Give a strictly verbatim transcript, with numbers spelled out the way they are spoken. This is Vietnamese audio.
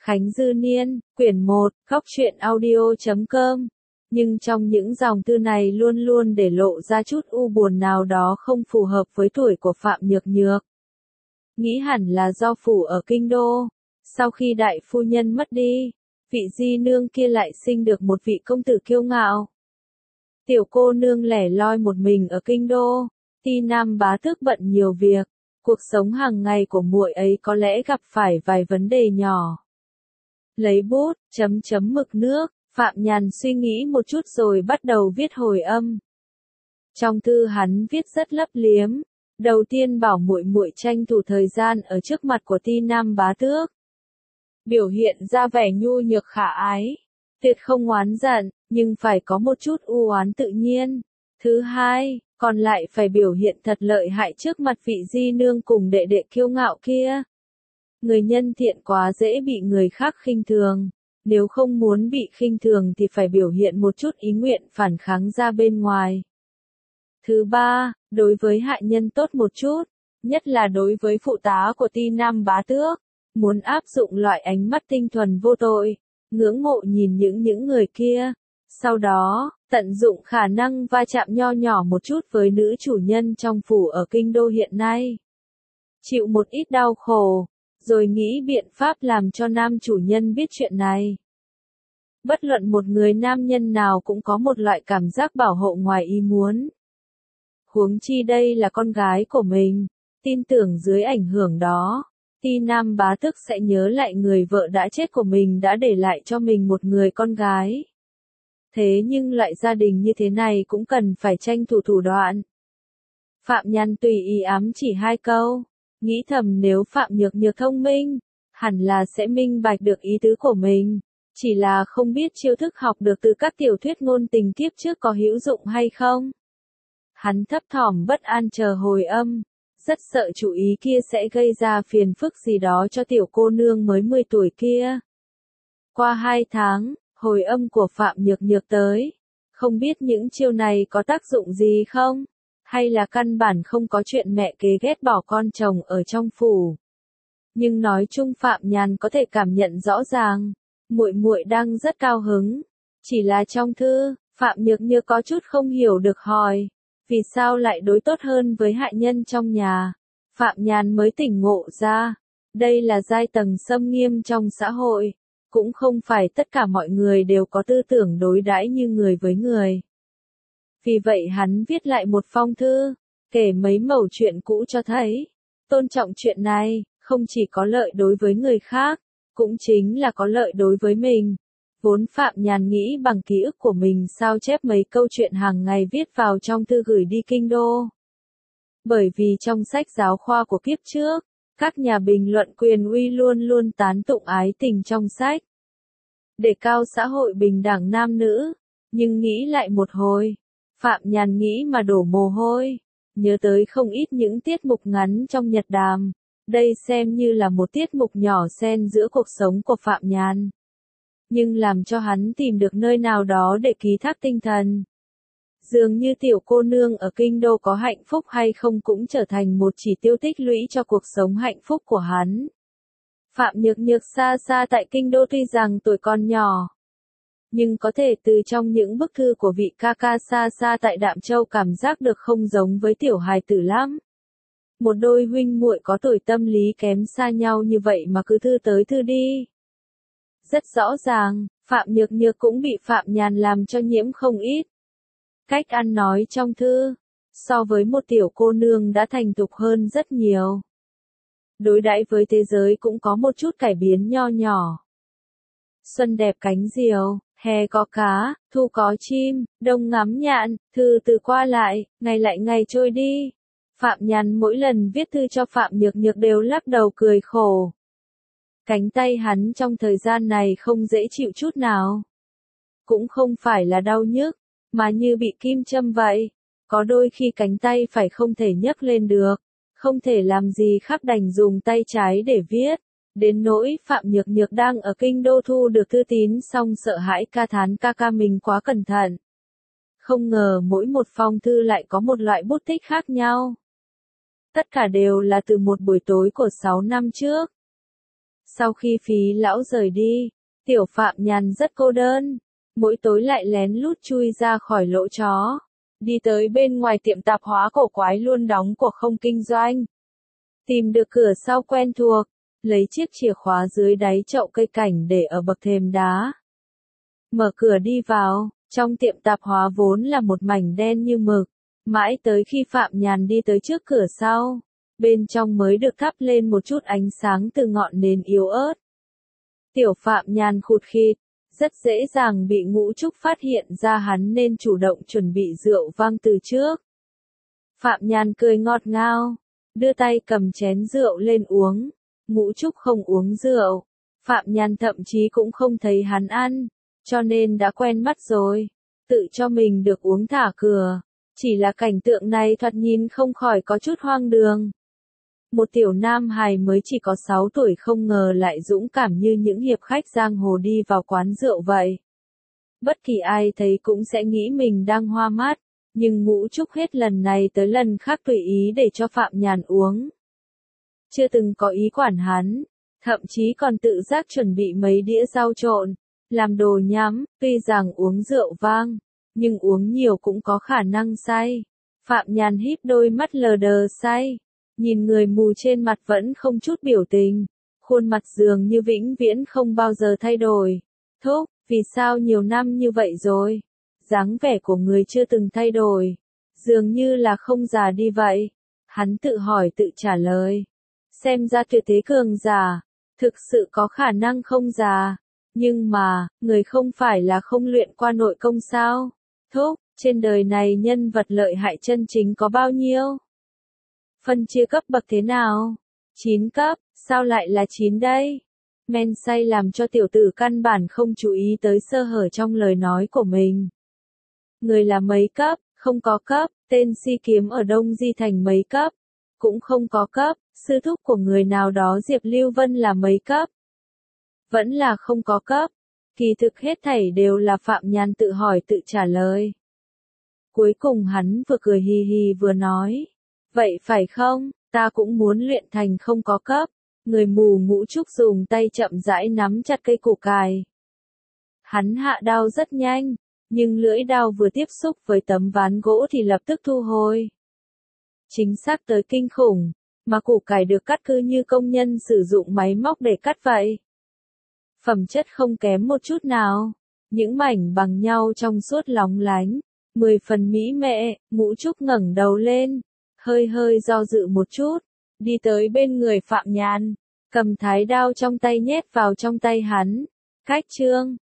Khánh Dư Niên, quyển một, góc truyện audio chấm com. Nhưng trong những dòng thư này luôn luôn để lộ ra chút u buồn nào đó không phù hợp với tuổi của Phạm Nhược Nhược. Nghĩ hẳn là do phủ ở kinh đô. Sau khi đại phu nhân mất đi, vị di nương kia lại sinh được một vị công tử kiêu ngạo. Tiểu cô nương lẻ loi một mình ở kinh đô, Ti Nam bá tước bận nhiều việc, cuộc sống hàng ngày của muội ấy có lẽ gặp phải vài vấn đề nhỏ. Lấy bút, chấm chấm mực nước, Phạm Nhàn suy nghĩ một chút rồi bắt đầu viết hồi âm. Trong thư hắn viết rất lấp liếm, đầu tiên bảo muội muội tranh thủ thời gian ở trước mặt của Ti Nam bá tước, biểu hiện ra vẻ nhu nhược khả ái, tuyệt không oán giận, nhưng phải có một chút u oán tự nhiên. Thứ hai, còn lại phải biểu hiện thật lợi hại trước mặt vị di nương cùng đệ đệ kiêu ngạo kia. Người nhân thiện quá dễ bị người khác khinh thường, nếu không muốn bị khinh thường thì phải biểu hiện một chút ý nguyện phản kháng ra bên ngoài. Thứ ba, đối với hạ nhân tốt một chút, nhất là đối với phụ tá của Ti Nam bá tước, muốn áp dụng loại ánh mắt tinh thuần vô tội, ngưỡng mộ nhìn những những người kia. Sau đó, tận dụng khả năng va chạm nho nhỏ một chút với nữ chủ nhân trong phủ ở kinh đô hiện nay. Chịu một ít đau khổ, rồi nghĩ biện pháp làm cho nam chủ nhân biết chuyện này. Bất luận một người nam nhân nào cũng có một loại cảm giác bảo hộ ngoài ý muốn. Huống chi đây là con gái của mình, tin tưởng dưới ảnh hưởng đó, Ti Nam bá tước sẽ nhớ lại người vợ đã chết của mình đã để lại cho mình một người con gái. Thế nhưng loại gia đình như thế này cũng cần phải tranh thủ thủ đoạn. Phạm Nhàn tùy ý ám chỉ hai câu, nghĩ thầm nếu Phạm Nhược Nhược thông minh, hẳn là sẽ minh bạch được ý tứ của mình, chỉ là không biết chiêu thức học được từ các tiểu thuyết ngôn tình kiếp trước có hữu dụng hay không. Hắn thấp thỏm bất an chờ hồi âm, rất sợ chủ ý kia sẽ gây ra phiền phức gì đó cho tiểu cô nương mới mười tuổi kia. Qua hai tháng, hồi âm của Phạm Nhược Nhược tới, không biết những chiêu này có tác dụng gì không, hay là căn bản không có chuyện mẹ kế ghét bỏ con chồng ở trong phủ. Nhưng nói chung Phạm Nhàn có thể cảm nhận rõ ràng, muội muội đang rất cao hứng, chỉ là trong thư, Phạm Nhược Nhược có chút không hiểu được hỏi, vì sao lại đối tốt hơn với hạ nhân trong nhà. Phạm Nhàn mới tỉnh ngộ ra, đây là giai tầng xâm nghiêm trong xã hội. Cũng không phải tất cả mọi người đều có tư tưởng đối đãi như người với người. Vì vậy hắn viết lại một phong thư, kể mấy mẩu chuyện cũ cho thấy, tôn trọng chuyện này, không chỉ có lợi đối với người khác, cũng chính là có lợi đối với mình. Vốn Phạm Nhàn nghĩ bằng ký ức của mình sao chép mấy câu chuyện hàng ngày viết vào trong thư gửi đi kinh đô. Bởi vì trong sách giáo khoa của kiếp trước, các nhà bình luận quyền uy luôn luôn tán tụng ái tình trong sách, đề cao xã hội bình đẳng nam nữ, nhưng nghĩ lại một hồi, Phạm Nhàn nghĩ mà đổ mồ hôi, nhớ tới không ít những tiết mục ngắn trong nhật đàm, đây xem như là một tiết mục nhỏ xen giữa cuộc sống của Phạm Nhàn. Nhưng làm cho hắn tìm được nơi nào đó để ký thác tinh thần. Dường như tiểu cô nương ở kinh đô có hạnh phúc hay không cũng trở thành một chỉ tiêu tích lũy cho cuộc sống hạnh phúc của hắn. Phạm Nhược Nhược xa xa tại kinh đô tuy rằng tuổi còn nhỏ, nhưng có thể từ trong những bức thư của vị ca ca xa xa tại Đạm Châu cảm giác được không giống với tiểu hài tử lắm. Một đôi huynh muội có tuổi tâm lý kém xa nhau như vậy mà cứ thư tới thư đi. Rất rõ ràng, Phạm Nhược Nhược cũng bị Phạm Nhàn làm cho nhiễm không ít. Cách ăn nói trong thư, so với một tiểu cô nương đã thành thục hơn rất nhiều. Đối đãi với thế giới cũng có một chút cải biến nho nhỏ. Xuân đẹp cánh diều, hè có cá, thu có chim, đông ngắm nhạn, thư từ qua lại, ngày lại ngày trôi đi. Phạm Nhàn mỗi lần viết thư cho Phạm Nhược Nhược đều lắc đầu cười khổ. Cánh tay hắn trong thời gian này không dễ chịu chút nào. Cũng không phải là đau nhức, mà như bị kim châm vậy. Có đôi khi cánh tay phải không thể nhấc lên được, không thể làm gì khác đành dùng tay trái để viết. Đến nỗi Phạm Nhược Nhược đang ở kinh đô thu được thư tín xong sợ hãi ca thán ca ca mình quá cẩn thận. Không ngờ mỗi một phong thư lại có một loại bút tích khác nhau. Tất cả đều là từ một buổi tối của sáu năm trước. Sau khi Phí lão rời đi, Tiểu Phạm Nhàn rất cô đơn, mỗi tối lại lén lút chui ra khỏi lỗ chó, đi tới bên ngoài tiệm tạp hóa cổ quái luôn đóng của không kinh doanh. Tìm được cửa sau quen thuộc, lấy chiếc chìa khóa dưới đáy chậu cây cảnh để ở bậc thềm đá. Mở cửa đi vào, trong tiệm tạp hóa vốn là một mảnh đen như mực, mãi tới khi Phạm Nhàn đi tới trước cửa sau, bên trong mới được thắp lên một chút ánh sáng từ ngọn nến yếu ớt. Tiểu Phạm Nhàn khụt khịt, rất dễ dàng bị Ngũ Trúc phát hiện ra hắn nên chủ động chuẩn bị rượu vang từ trước. Phạm Nhàn cười ngọt ngào, đưa tay cầm chén rượu lên uống. Ngũ Trúc không uống rượu, Phạm Nhàn thậm chí cũng không thấy hắn ăn, cho nên đã quen mắt rồi, tự cho mình được uống thả cửa. Chỉ là cảnh tượng này thoạt nhìn không khỏi có chút hoang đường. Một tiểu nam hài mới chỉ có sáu tuổi không ngờ lại dũng cảm như những hiệp khách giang hồ đi vào quán rượu vậy. Bất kỳ ai thấy cũng sẽ nghĩ mình đang hoa mắt, nhưng Ngũ Trúc hết lần này tới lần khác tùy ý để cho Phạm Nhàn uống. Chưa từng có ý quản hắn, thậm chí còn tự giác chuẩn bị mấy đĩa rau trộn, làm đồ nhắm, tuy rằng uống rượu vang, nhưng uống nhiều cũng có khả năng say. Phạm Nhàn híp đôi mắt lờ đờ say, nhìn người mù trên mặt vẫn không chút biểu tình, khuôn mặt dường như vĩnh viễn không bao giờ thay đổi. Thúc, vì sao nhiều năm như vậy rồi? Dáng vẻ của người chưa từng thay đổi, dường như là không già đi vậy. Hắn tự hỏi tự trả lời. Xem ra tuyệt thế cường giả, thực sự có khả năng không già. Nhưng mà, người không phải là không luyện qua nội công sao? Thúc, trên đời này nhân vật lợi hại chân chính có bao nhiêu? Phân chia cấp bậc thế nào? chín cấp, sao lại là chín đây? Men say làm cho tiểu tử căn bản không chú ý tới sơ hở trong lời nói của mình. Người là mấy cấp, không có cấp, tên si kiếm ở Đông Di Thành mấy cấp, cũng không có cấp, sư thúc của người nào đó Diệp Lưu Vân là mấy cấp. Vẫn là không có cấp, kỳ thực hết thảy đều là Phạm Nhàn tự hỏi tự trả lời. Cuối cùng hắn vừa cười hì hì vừa nói, vậy phải không, ta cũng muốn luyện thành không có cấp. Người mù Ngũ Trúc dùng tay chậm rãi nắm chặt cây củ cài. Hắn hạ đao rất nhanh, nhưng lưỡi đao vừa tiếp xúc với tấm ván gỗ thì lập tức thu hồi. Chính xác tới kinh khủng, mà củ cải được cắt cứ như công nhân sử dụng máy móc để cắt vậy. Phẩm chất không kém một chút nào, những mảnh bằng nhau trong suốt lóng lánh, mười phần mỹ mệ. Ngũ Trúc ngẩng đầu lên, hơi hơi do dự một chút, đi tới bên người Phạm Nhàn, cầm thái đao trong tay nhét vào trong tay hắn. Cách chương